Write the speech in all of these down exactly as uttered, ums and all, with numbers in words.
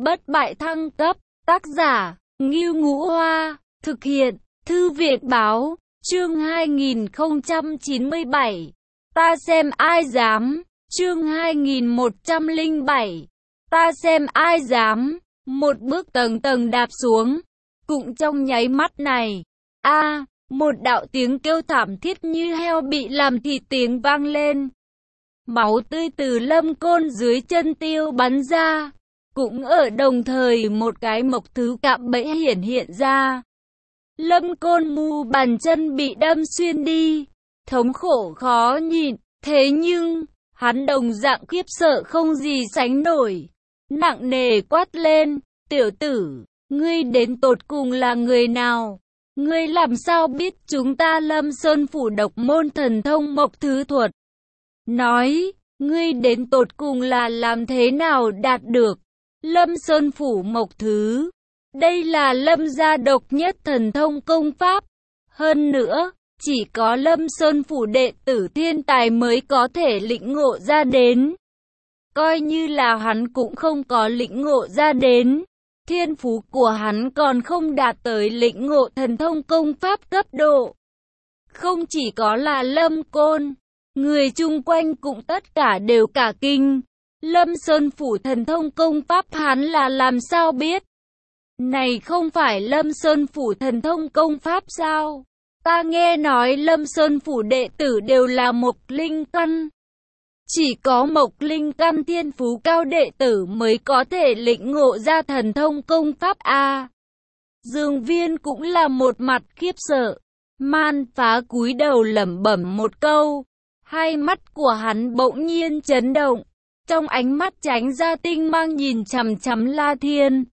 bất bại thăng cấp, tác giả, Ngưu Ngũ Hoa, thực hiện, Thư viện báo, chương hai nghìn không trăm chín mươi bảy, ta xem ai dám, chương hai nghìn một trăm lẻ bảy, ta xem ai dám, một bước tầng tầng đạp xuống, cũng trong nháy mắt này, a một đạo tiếng kêu thảm thiết như heo bị làm thịt tiếng vang lên. Máu tươi từ Lâm Côn dưới chân tiêu bắn ra, cũng ở đồng thời một cái mộc thứ cạm bẫy hiển hiện ra. Lâm Côn mu bàn chân bị đâm xuyên đi, thống khổ khó nhịn, thế nhưng, hắn đồng dạng khiếp sợ không gì sánh nổi, nặng nề quát lên, tiểu tử, ngươi đến tột cùng là người nào? Ngươi làm sao biết chúng ta Lâm Sơn Phủ độc môn thần thông mộc thứ thuật? Nói, ngươi đến tột cùng là làm thế nào đạt được Lâm Sơn Phủ mộc thứ? Đây là Lâm gia độc nhất thần thông công pháp. Hơn nữa, chỉ có Lâm Sơn Phủ đệ tử thiên tài mới có thể lĩnh ngộ ra đến. Coi như là hắn cũng không có lĩnh ngộ ra đến. Thiên phú của hắn còn không đạt tới lĩnh ngộ thần thông công pháp cấp độ. Không chỉ có là Lâm Côn, người chung quanh cũng tất cả đều cả kinh. Lâm Sơn Phủ thần thông công pháp hắn là làm sao biết? Này không phải Lâm Sơn Phủ thần thông công pháp sao? Ta nghe nói Lâm Sơn Phủ đệ tử đều là mộc linh căn. Chỉ có mộc linh căn thiên phú cao đệ tử mới có thể lĩnh ngộ ra thần thông công pháp A. Dương Viên cũng là một mặt khiếp sợ. Man Phá cúi đầu lẩm bẩm một câu. Hai mắt của hắn bỗng nhiên chấn động. Trong ánh mắt tránh ra tinh mang nhìn chằm chằm La Thiên.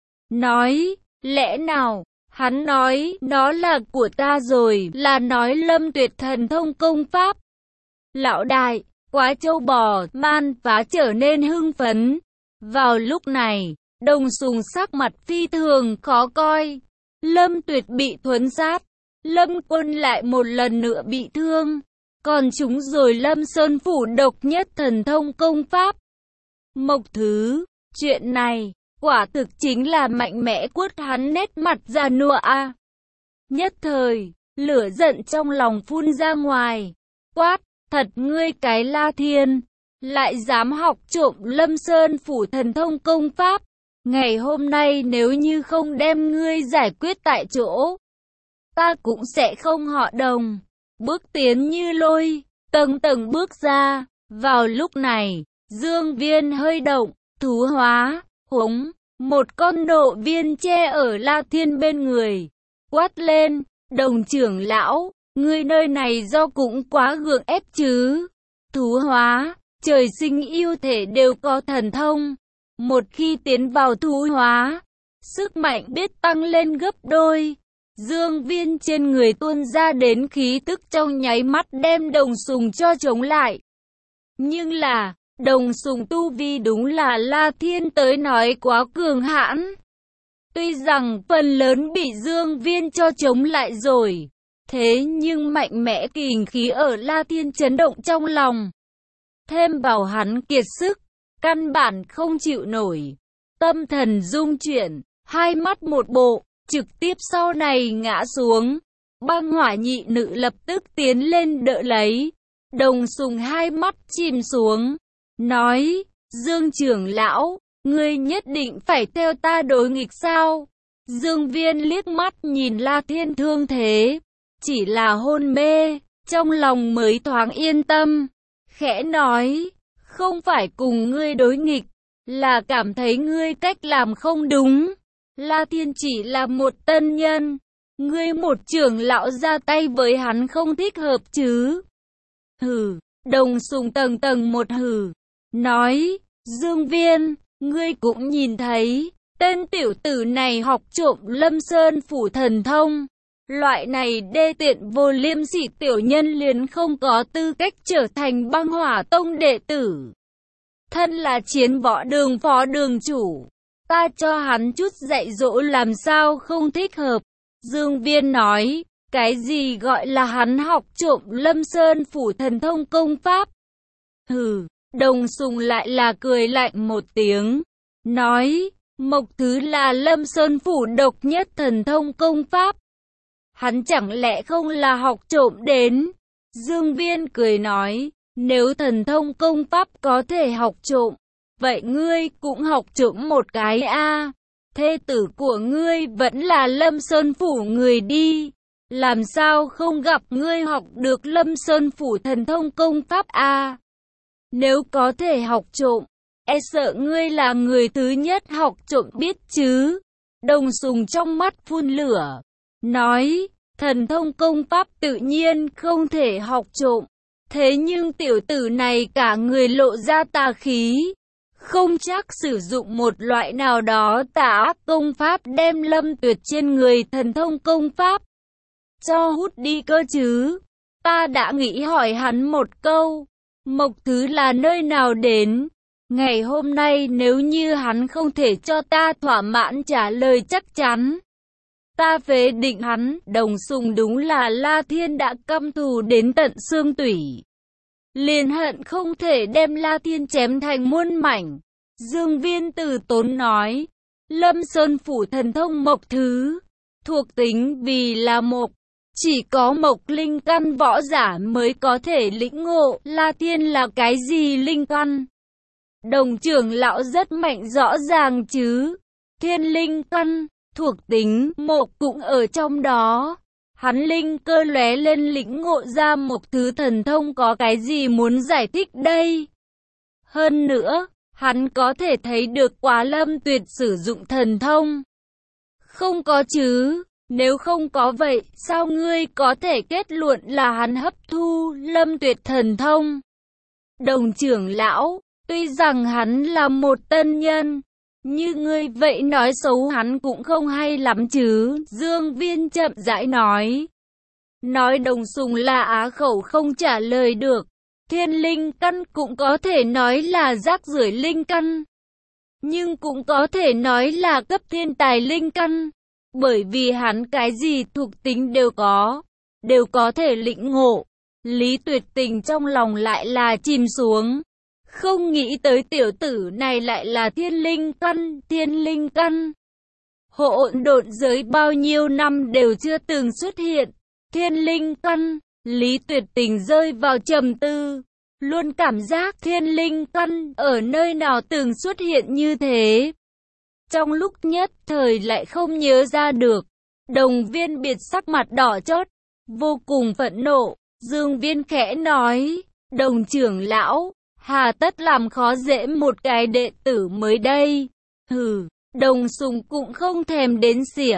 Nói, lẽ nào, hắn nói, nó là của ta rồi, là nói Lâm Tuyệt thần thông công pháp. Lão đại, quá trâu bò, Man Phá trở nên hưng phấn. Vào lúc này, Đồng Sùng sắc mặt phi thường khó coi. Lâm Tuyệt bị thuấn sát, Lâm Quân lại một lần nữa bị thương. Còn chúng rồi Lâm Sơn Phủ độc nhất thần thông công pháp. Mộc thứ, chuyện này, quả thực chính là mạnh mẽ quất hắn nét mặt già nua a. Nhất thời, lửa giận trong lòng phun ra ngoài. Quát, thật ngươi cái La Thiên, lại dám học trộm Lâm Sơn Phủ thần thông công pháp. Ngày hôm nay nếu như không đem ngươi giải quyết tại chỗ, ta cũng sẽ không họ Đồng. Bước tiến như lôi, tầng tầng bước ra. Vào lúc này, Dương Viên hơi động, thú hóa, hống, một con nộ viên che ở La Thiên bên người. Quát lên, Đồng trưởng lão, ngươi nơi này do cũng quá gượng ép chứ. Thú hóa, trời sinh yêu thể đều có thần thông. Một khi tiến vào thú hóa, sức mạnh biết tăng lên gấp đôi. Dương Viên trên người tuôn ra đến khí tức trong nháy mắt đem Đồng Sùng cho chống lại. Nhưng là, Đồng Sùng tu vi đúng là La Thiên tới nói quá cường hãn. Tuy rằng phần lớn bị Dương Viên cho chống lại rồi, thế nhưng mạnh mẽ kình khí ở La Thiên chấn động trong lòng. Thêm vào hắn kiệt sức, căn bản không chịu nổi. Tâm thần rung chuyển, hai mắt một bộ, trực tiếp sau này ngã xuống. Băng Hỏa nhị nữ lập tức tiến lên đỡ lấy. Đồng Sùng hai mắt chìm xuống, nói, Dương trưởng lão, ngươi nhất định phải theo ta đối nghịch sao? Dương Viên liếc mắt nhìn La Thiên thương thế, chỉ là hôn mê, trong lòng mới thoáng yên tâm. Khẽ nói, không phải cùng ngươi đối nghịch, là cảm thấy ngươi cách làm không đúng. La Thiên chỉ là một tân nhân, ngươi một trưởng lão ra tay với hắn không thích hợp chứ. Hừ, Đồng Sùng tầng tầng một hừ, nói, Dương Viên, ngươi cũng nhìn thấy, tên tiểu tử này học trộm Lâm Sơn Phủ thần thông. Loại này đê tiện vô liêm sỉ tiểu nhân liền không có tư cách trở thành Băng Hỏa Tông đệ tử. Thân là chiến võ đường phó đường chủ, ta cho hắn chút dạy dỗ làm sao không thích hợp. Dương Viên nói, cái gì gọi là hắn học trộm Lâm Sơn Phủ thần thông công pháp? Hừ, Đồng Sùng lại là cười lạnh một tiếng, nói, Mộc Thứ là Lâm Sơn Phủ độc nhất thần thông công pháp. Hắn chẳng lẽ không là học trộm đến? Dương Viên cười nói, nếu thần thông công pháp có thể học trộm, vậy ngươi cũng học trộm một cái a. Thê tử của ngươi vẫn là Lâm Sơn Phủ người đi, làm sao không gặp ngươi học được Lâm Sơn Phủ thần thông công pháp a? Nếu có thể học trộm, e sợ ngươi là người thứ nhất học trộm biết chứ. Đồng Sùng trong mắt phun lửa, nói, thần thông công pháp tự nhiên không thể học trộm. Thế nhưng tiểu tử này cả người lộ ra tà khí, không chắc sử dụng một loại nào đó tà công pháp đem Lâm Tuyệt trên người thần thông công pháp cho hút đi cơ chứ. Ta đã nghĩ hỏi hắn một câu, Mộc Thứ là nơi nào đến? Ngày hôm nay nếu như hắn không thể cho ta thỏa mãn trả lời chắc chắn, ta phế định hắn. Đồng Sùng đúng là La Thiên đã căm thù đến tận xương tủy, liền hận không thể đem La Thiên chém thành muôn mảnh. Dương Viên từ tốn nói, Lâm Sơn Phủ thần thông Mộc Thứ, thuộc tính vì là mộc, chỉ có mộc linh căn võ giả mới có thể lĩnh ngộ. La Thiên là cái gì linh căn? Đồng trưởng lão rất mạnh rõ ràng chứ. Thiên linh căn, thuộc tính mộc cũng ở trong đó. Hắn linh cơ lóe lên lĩnh ngộ ra Mộc Thứ thần thông, có cái gì muốn giải thích đây? Hơn nữa, hắn có thể thấy được quá Lâm Tuyệt sử dụng thần thông. Không có chứ, nếu không có vậy, sao ngươi có thể kết luận là hắn hấp thu Lâm Tuyệt thần thông? Đồng trưởng lão, tuy rằng hắn là một tân nhân, như ngươi vậy nói xấu hắn cũng không hay lắm chứ. Dương Viên chậm rãi nói. Nói Đồng Sùng là á khẩu không trả lời được. Thiên linh căn cũng có thể nói là rác rưởi linh căn, nhưng cũng có thể nói là cấp thiên tài linh căn, bởi vì hắn cái gì thuộc tính đều có, đều có thể lĩnh ngộ. Lý Tuyệt Tình trong lòng lại là chìm xuống, không nghĩ tới tiểu tử này lại là thiên linh căn. Thiên linh căn, hỗn độn giới bao nhiêu năm đều chưa từng xuất hiện. Thiên linh căn, Lý Tuyệt Tình rơi vào trầm tư, luôn cảm giác thiên linh căn ở nơi nào từng xuất hiện như thế. Trong lúc nhất thời lại không nhớ ra được. Đồng Viên biệt sắc mặt đỏ chót, vô cùng phẫn nộ. Dương Viên khẽ nói, Đồng trưởng lão, hà tất làm khó dễ một cái đệ tử mới đây? Hừ. Đồng Sùng cũng không thèm đến xỉa,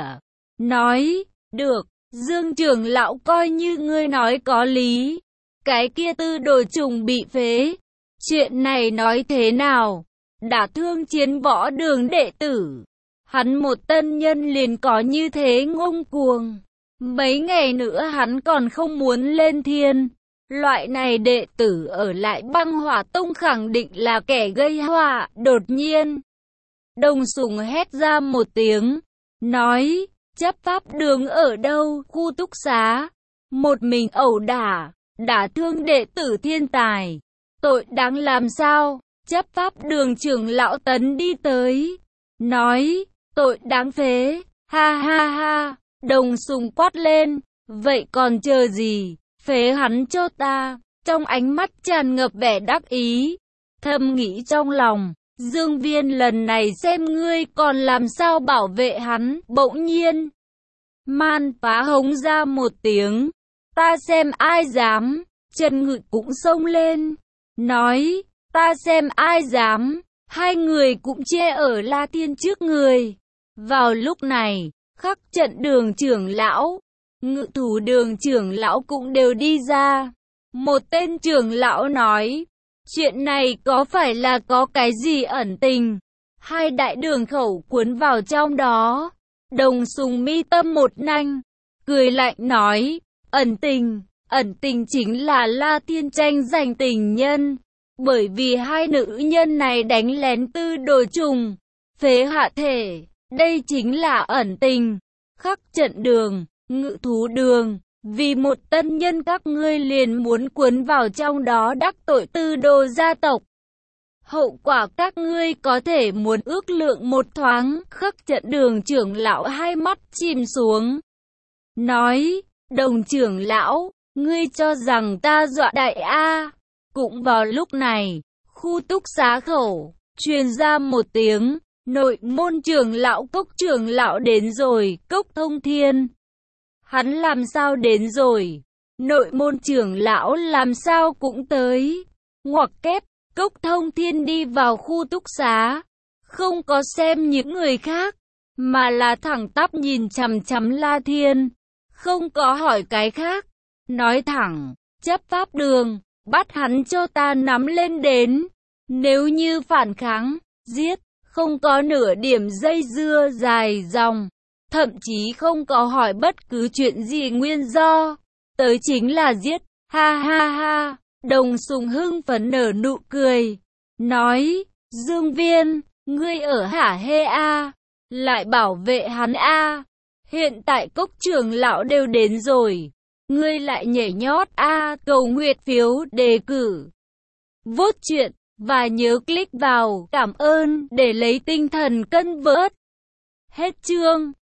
nói, được, Dương trưởng lão coi như ngươi nói có lý. Cái kia tư đồ trùng bị phế, chuyện này nói thế nào? Đã thương chiến võ đường đệ tử, hắn một tân nhân liền có như thế ngông cuồng. Mấy ngày nữa hắn còn không muốn lên thiên. Loại này đệ tử ở lại Băng Hỏa Tông khẳng định là kẻ gây họa. Đột nhiên, Đồng Sùng hét ra một tiếng, nói, chấp pháp đường ở đâu? Khu túc xá. Một mình ẩu đả, đả thương đệ tử thiên tài, tội đáng làm sao? Chấp pháp đường trưởng lão Tấn đi tới, nói, tội đáng phế. Ha ha ha. Đồng Sùng quát lên, vậy còn chờ gì? Phế hắn cho ta. Trong ánh mắt tràn ngập vẻ đắc ý, thầm nghĩ trong lòng, Dương Viên lần này xem ngươi còn làm sao bảo vệ hắn. Bỗng nhiên, Man Phá hống ra một tiếng, ta xem ai dám. Trần Ngự cũng xông lên, nói, ta xem ai dám. Hai người cũng che ở La Thiên trước người. Vào lúc này, Khắc Trận đường trưởng lão, Ngự Thủ đường trưởng lão cũng đều đi ra. Một tên trưởng lão nói, chuyện này có phải là có cái gì ẩn tình? Hai đại đường khẩu cuốn vào trong đó. Đồng Sùng mi tâm một nanh, cười lạnh nói, ẩn tình, ẩn tình chính là La Thiên tranh giành tình nhân. Bởi vì hai nữ nhân này đánh lén tư đồ trùng, phế hạ thể, đây chính là ẩn tình. Khắc Trận đường, Ngự Thú đường, vì một tân nhân các ngươi liền muốn cuốn vào trong đó đắc tội tư đồ gia tộc. Hậu quả các ngươi có thể muốn ước lượng một thoáng. Khắc Trận Đường trưởng lão hai mắt chìm xuống, nói, Đồng trưởng lão, ngươi cho rằng ta dọa đại a? Cũng vào lúc này, khu túc xá khẩu, truyền ra một tiếng, nội môn trưởng lão Cốc trưởng lão đến rồi. Cốc Thông Thiên, hắn làm sao đến rồi? Nội môn trưởng lão làm sao cũng tới? Ngoặc kép, Cốc Thông Thiên đi vào khu túc xá, không có xem những người khác, mà là thẳng tắp nhìn chằm chằm La Thiên, không có hỏi cái khác, nói thẳng, chấp pháp đường, bắt hắn cho ta nắm lên đến, nếu như phản kháng, giết, không có nửa điểm dây dưa dài dòng, thậm chí không có hỏi bất cứ chuyện gì nguyên do, tới chính là giết, ha ha ha. Đồng Sùng hưng phấn nở nụ cười, nói, Dương Viên, ngươi ở hả hê a, lại bảo vệ hắn a, hiện tại Cốc trưởng lão đều đến rồi, ngươi lại nhảy nhót a. Cầu nguyệt phiếu đề cử, vote chuyện, và nhớ click vào cảm ơn để lấy tinh thần cân vớt. Hết chương.